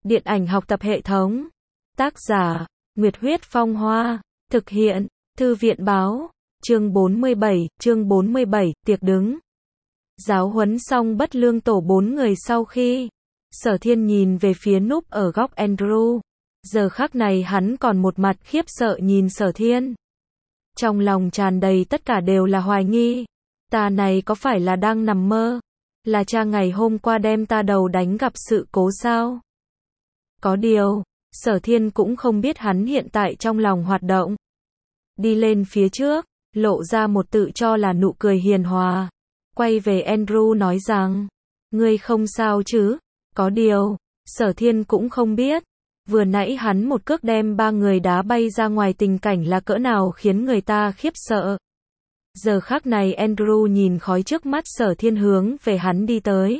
Điện ảnh học tập hệ thống. Tác giả, Nguyệt Huyết Phong Hoa. Thực hiện, Thư viện báo. Chương 47, tiệc đứng. Giáo huấn xong Bất Lương tổ 4 người sau khi. Sở Thiên nhìn về phía núp ở góc Andrew. Giờ khắc này hắn còn một mặt khiếp sợ nhìn Sở Thiên. Trong lòng tràn đầy tất cả đều là hoài nghi. Ta này có phải là đang nằm mơ? Là cha ngày hôm qua đem ta đầu đánh gặp sự cố sao? Có điều, Sở Thiên cũng không biết hắn hiện tại trong lòng hoạt động. Đi lên phía trước, lộ ra một tự cho là nụ cười hiền hòa. Quay về Andrew nói rằng, ngươi không sao chứ? Có điều, Sở Thiên cũng không biết. Vừa nãy hắn một cước đem 3 người đá bay ra ngoài tình cảnh là cỡ nào khiến người ta khiếp sợ. Giờ khắc này Andrew nhìn khói trước mắt Sở Thiên hướng về hắn đi tới.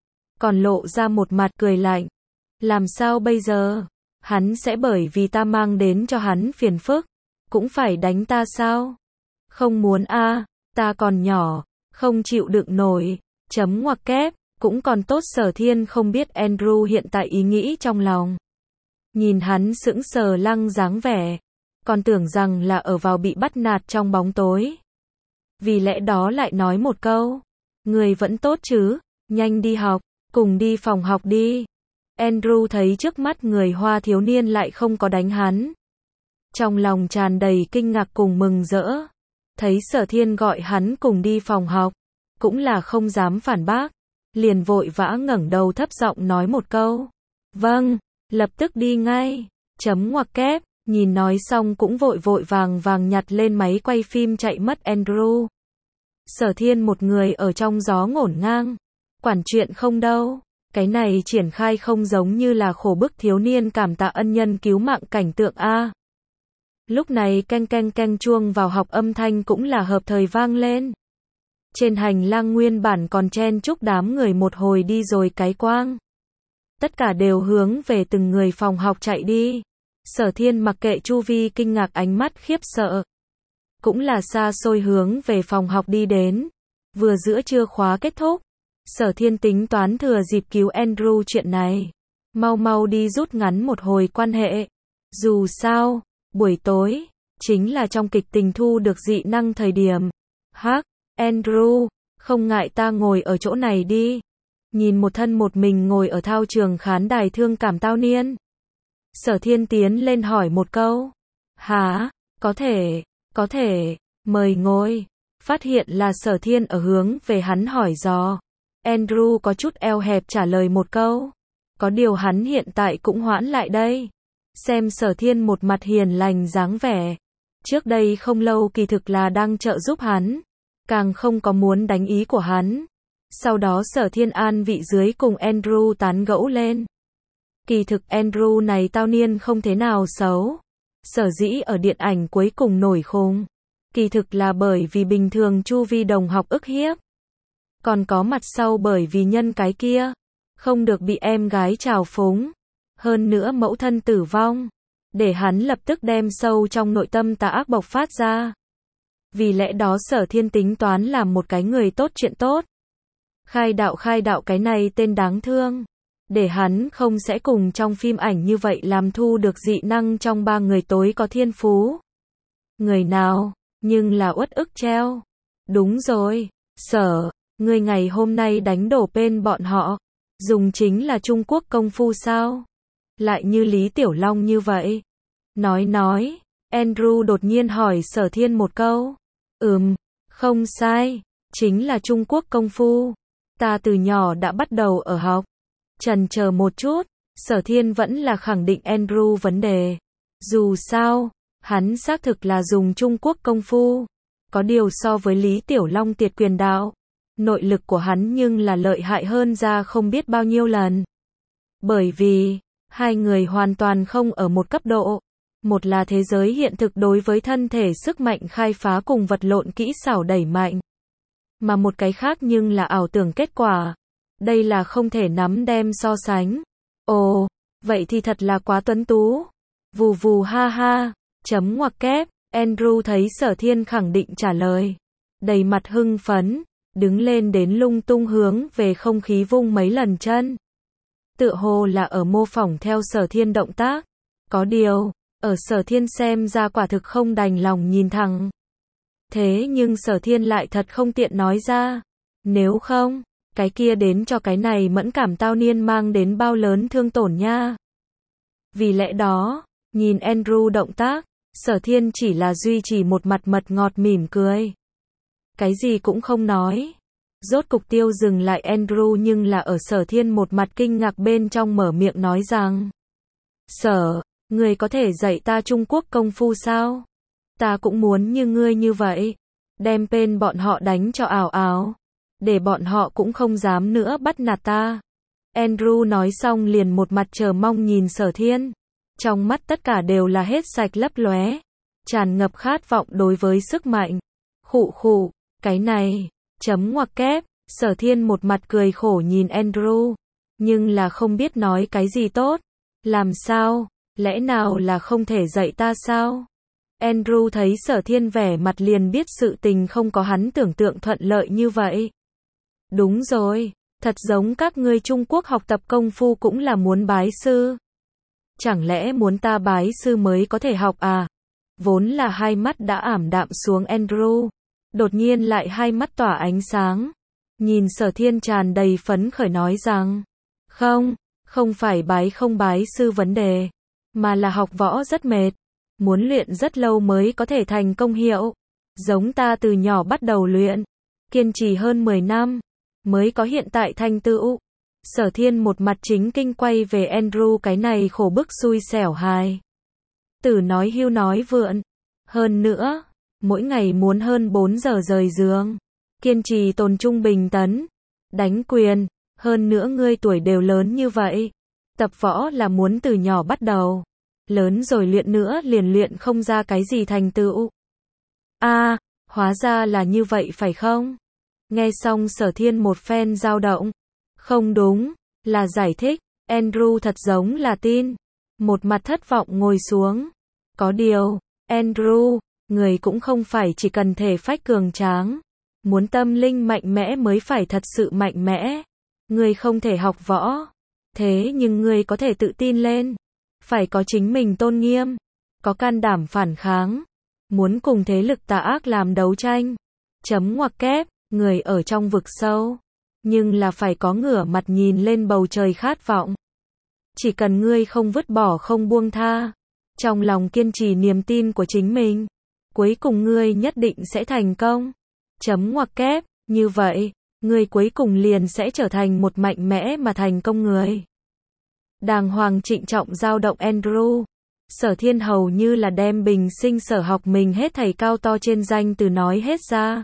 Còn lộ ra một mặt cười lạnh. Làm sao bây giờ? Hắn sẽ bởi vì ta mang đến cho hắn phiền phức. Cũng phải đánh ta sao? Không muốn a, ta còn nhỏ, không chịu đựng nổi. Chấm ngoặc kép, cũng còn tốt Sở Thiên không biết Andrew hiện tại ý nghĩ trong lòng. Nhìn hắn sững sờ lăng dáng vẻ. Còn tưởng rằng là ở vào bị bắt nạt trong bóng tối. Vì lẽ đó lại nói một câu. Người vẫn tốt chứ, nhanh đi học, cùng đi phòng học đi. Andrew thấy trước mắt người Hoa thiếu niên lại không có đánh hắn. Trong lòng tràn đầy kinh ngạc cùng mừng rỡ. Thấy Sở Thiên gọi hắn cùng đi phòng học, cũng là không dám phản bác. Liền vội vã ngẩng đầu thấp giọng nói một câu. Vâng, lập tức đi ngay. Chấm ngoặc kép, nhìn nói xong cũng vội vội vàng nhặt lên máy quay phim chạy mất Andrew. Sở Thiên một người ở trong gió ngổn ngang. Quản chuyện không đâu. Cái này triển khai không giống như là khổ bức thiếu niên cảm tạ ân nhân cứu mạng cảnh tượng a. Lúc này canh chuông vào học âm thanh cũng là hợp thời vang lên. Trên hành lang nguyên bản còn chen chúc đám người một hồi đi rồi cái quang. Tất cả đều hướng về từng người phòng học chạy đi. Sở Thiên mặc kệ chu vi kinh ngạc ánh mắt khiếp sợ. Cũng là xa xôi hướng về phòng học đi đến. Vừa giữa trưa khóa kết thúc. Sở Thiên tính toán thừa dịp cứu Andrew chuyện này. Mau đi rút ngắn một hồi quan hệ. Dù sao, buổi tối, chính là trong kịch tình thu được dị năng thời điểm. Hắc, Andrew, không ngại ta ngồi ở chỗ này đi. Nhìn một thân một mình ngồi ở thao trường khán đài thương cảm tao niên. Sở Thiên tiến lên hỏi một câu. Hả, có thể, mời ngồi. Phát hiện là Sở Thiên ở hướng về hắn hỏi dò. Andrew có chút eo hẹp trả lời một câu. Có điều hắn hiện tại cũng hoãn lại đây. Xem Sở Thiên một mặt hiền lành dáng vẻ. Trước đây không lâu kỳ thực là đang trợ giúp hắn. Càng không có muốn đánh ý của hắn. Sau đó Sở Thiên an vị dưới cùng Andrew tán gẫu lên. Kỳ thực Andrew này tao niên không thế nào xấu. Sở dĩ ở điện ảnh cuối cùng nổi khùng. Kỳ thực là bởi vì bình thường chu vi đồng học ức hiếp. Còn có mặt sau bởi vì nhân cái kia. Không được bị em gái trào phúng. Hơn nữa mẫu thân tử vong. Để hắn lập tức đem sâu trong nội tâm tà ác bộc phát ra. Vì lẽ đó Sở Thiên tính toán làm một cái người tốt chuyện tốt. Khai đạo cái này tên đáng thương. Để hắn không sẽ cùng trong phim ảnh như vậy làm thu được dị năng trong 3 người tối có thiên phú. Người nào, nhưng là uất ức treo. Đúng rồi, Sở, ngươi ngày hôm nay đánh đổ bên bọn họ. Dùng chính là Trung Quốc công phu sao? Lại như Lý Tiểu Long như vậy. Nói, Andrew đột nhiên hỏi Sở Thiên một câu. Không sai, chính là Trung Quốc công phu. Ta từ nhỏ đã bắt đầu ở học. Chần chờ một chút, Sở Thiên vẫn là khẳng định Andrew vấn đề. Dù sao, hắn xác thực là dùng Trung Quốc công phu. Có điều so với Lý Tiểu Long Tiệt Quyền Đạo, nội lực của hắn nhưng là lợi hại hơn ra không biết bao nhiêu lần. Bởi vì, hai người hoàn toàn không ở một cấp độ. Một là thế giới hiện thực đối với thân thể sức mạnh khai phá cùng vật lộn kỹ xảo đẩy mạnh. Mà một cái khác nhưng là ảo tưởng kết quả. Đây là không thể nắm đem so sánh. Ồ, vậy thì thật là quá tuấn tú. Vù ha ha, chấm ngoặc kép, Andrew thấy Sở Thiên khẳng định trả lời. Đầy mặt hưng phấn, đứng lên đến lung tung hướng về không khí vung mấy lần chân. tựa hồ là ở mô phỏng theo Sở Thiên động tác. Có điều, ở Sở Thiên xem ra quả thực không đành lòng nhìn thẳng. Thế nhưng Sở Thiên lại thật không tiện nói ra. Nếu không, cái kia đến cho cái này mẫn cảm tao niên mang đến bao lớn thương tổn nha. Vì lẽ đó, nhìn Andrew động tác, Sở Thiên chỉ là duy trì một mặt mật ngọt mỉm cười. Cái gì cũng không nói. Rốt cục tiêu dừng lại Andrew nhưng là ở Sở Thiên một mặt kinh ngạc bên trong mở miệng nói rằng: Sở, người có thể dạy ta Trung Quốc công phu sao? Ta cũng muốn như ngươi như vậy. Đem tên bọn họ đánh cho ảo ảo. Để bọn họ cũng không dám nữa bắt nạt ta. Andrew nói xong liền một mặt chờ mong nhìn Sở Thiên. Trong mắt tất cả đều là hết sạch lấp lóe. Tràn ngập khát vọng đối với sức mạnh. Khụ khụ, cái này, chấm ngoặc kép, Sở Thiên một mặt cười khổ nhìn Andrew. Nhưng là không biết nói cái gì tốt. Làm sao, lẽ nào là không thể dạy ta sao? Andrew thấy Sở Thiên vẻ mặt liền biết sự tình không có hắn tưởng tượng thuận lợi như vậy. Đúng rồi, thật giống các ngươi Trung Quốc học tập công phu cũng là muốn bái sư. Chẳng lẽ muốn ta bái sư mới có thể học à? Vốn là hai mắt đã ảm đạm xuống Andrew. Đột nhiên lại hai mắt tỏa ánh sáng. Nhìn Sở Thiên tràn đầy phấn khởi nói rằng: không phải không bái sư vấn đề. Mà là học võ rất mệt. Muốn luyện rất lâu mới có thể thành công hiệu. Giống ta từ nhỏ bắt đầu luyện. Kiên trì hơn 10 năm. Mới có hiện tại thành tựu. Sở Thiên một mặt chính kinh quay về Andrew cái này khổ bức xui xẻo hài. Tử nói hưu nói vượn. Hơn nữa, mỗi ngày muốn hơn 4 giờ rời giường. Kiên trì tồn trung bình tấn. Đánh quyền. Hơn nữa ngươi tuổi đều lớn như vậy. Tập võ là muốn từ nhỏ bắt đầu. Lớn rồi luyện nữa liền luyện không ra cái gì thành tựu. Hóa ra là như vậy phải không? Nghe xong Sở Thiên một phen dao động. Không đúng, là giải thích. Andrew thật giống là tin. Một mặt thất vọng ngồi xuống. Có điều, Andrew, người cũng không phải chỉ cần thể phách cường tráng. Muốn tâm linh mạnh mẽ mới phải thật sự mạnh mẽ. Người không thể học võ. Thế nhưng người có thể tự tin lên. Phải có chính mình tôn nghiêm. Có can đảm phản kháng. Muốn cùng thế lực tà ác làm đấu tranh. Chấm ngoặc kép, người ở trong vực sâu. Nhưng là phải có ngửa mặt nhìn lên bầu trời khát vọng. Chỉ cần ngươi không vứt bỏ không buông tha. Trong lòng kiên trì niềm tin của chính mình. Cuối cùng ngươi nhất định sẽ thành công. Chấm ngoặc kép, như vậy, ngươi cuối cùng liền sẽ trở thành một mạnh mẽ mà thành công người. Đàng hoàng trịnh trọng giao động Andrew. Sở Thiên hầu như là đem bình sinh sở học mình hết thảy cao to trên danh từ nói hết ra.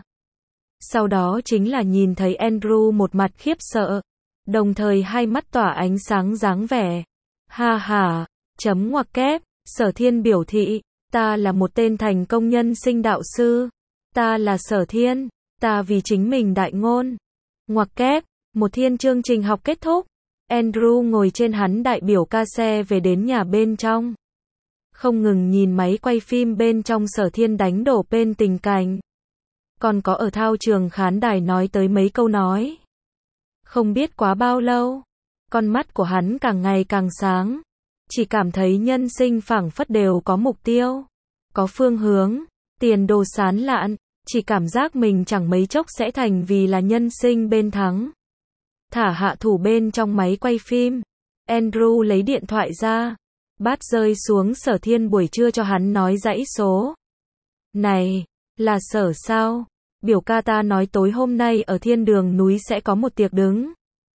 Sau đó chính là nhìn thấy Andrew một mặt khiếp sợ. Đồng thời hai mắt tỏa ánh sáng dáng vẻ. Ha ha, chấm ngoặc kép, Sở Thiên biểu thị, ta là một tên thành công nhân sinh đạo sư. Ta là Sở Thiên, ta vì chính mình đại ngôn. Ngoặc kép, một thiên chương trình học kết thúc. Andrew ngồi trên hắn đại biểu ca xe về đến nhà bên trong. Không ngừng nhìn máy quay phim bên trong Sở Thiên đánh đổ bên tình cảnh. Còn có ở thao trường khán đài nói tới mấy câu nói. Không biết quá bao lâu, con mắt của hắn càng ngày càng sáng. Chỉ cảm thấy nhân sinh phảng phất đều có mục tiêu, có phương hướng, tiền đồ sán lạn. Chỉ cảm giác mình chẳng mấy chốc sẽ thành vì là nhân sinh bên thắng. Thả hạ thủ bên trong máy quay phim. Andrew lấy điện thoại ra. Bát rơi xuống Sở Thiên buổi trưa cho hắn nói dãy số. Này, là Sở sao? Biểu ca ta nói tối hôm nay ở thiên đường núi sẽ có một tiệc đứng.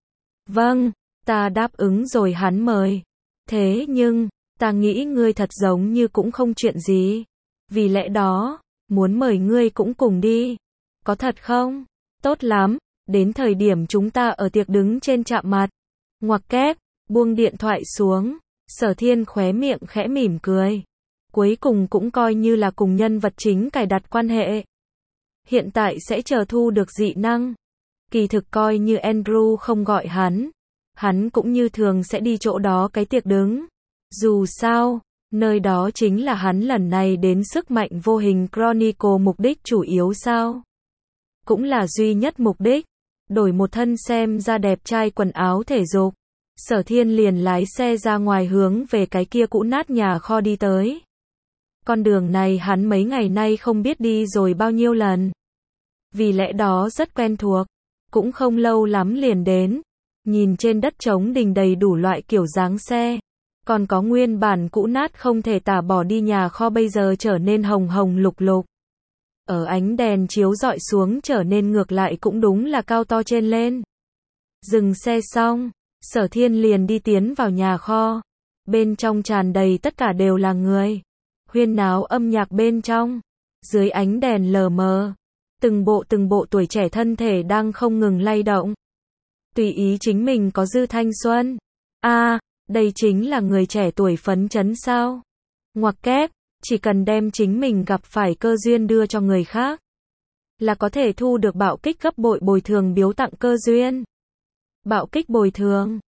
Vâng, ta đáp ứng rồi hắn mời. Thế nhưng, ta nghĩ ngươi thật giống như cũng không chuyện gì. Vì lẽ đó, muốn mời ngươi cũng cùng đi. Có thật không? Tốt lắm, đến thời điểm chúng ta ở tiệc đứng trên chạm mặt. Ngoặc kép, buông điện thoại xuống. Sở Thiên khóe miệng khẽ mỉm cười. Cuối cùng cũng coi như là cùng nhân vật chính cài đặt quan hệ. Hiện tại sẽ chờ thu được dị năng. Kỳ thực coi như Andrew không gọi hắn. Hắn cũng như thường sẽ đi chỗ đó cái tiệc đứng. Dù sao, nơi đó chính là hắn lần này đến sức mạnh vô hình Chronicle mục đích chủ yếu sao. Cũng là duy nhất mục đích. Đổi một thân xem ra đẹp trai quần áo thể dục. Sở Thiên liền lái xe ra ngoài hướng về cái kia cũ nát nhà kho đi tới. Con đường này hắn mấy ngày nay không biết đi rồi bao nhiêu lần. Vì lẽ đó rất quen thuộc. Cũng không lâu lắm liền đến. Nhìn trên đất trống đình đầy đủ loại kiểu dáng xe. Còn có nguyên bản cũ nát không thể tả bỏ đi nhà kho bây giờ trở nên hồng hồng lục lục. Ở ánh đèn chiếu rọi xuống trở nên ngược lại cũng đúng là cao to trên lên. Dừng xe xong, Sở Thiên liền đi tiến vào nhà kho. Bên trong tràn đầy tất cả đều là người. Huyên náo âm nhạc bên trong. Dưới ánh đèn lờ mờ. Từng bộ tuổi trẻ thân thể đang không ngừng lay động. Tùy ý chính mình có dư thanh xuân. Đây chính là người trẻ tuổi phấn chấn sao? Ngoặc kép, chỉ cần đem chính mình gặp phải cơ duyên đưa cho người khác. Là có thể thu được bạo kích gấp bội bồi thường biếu tặng cơ duyên. Bạo kích bồi thường.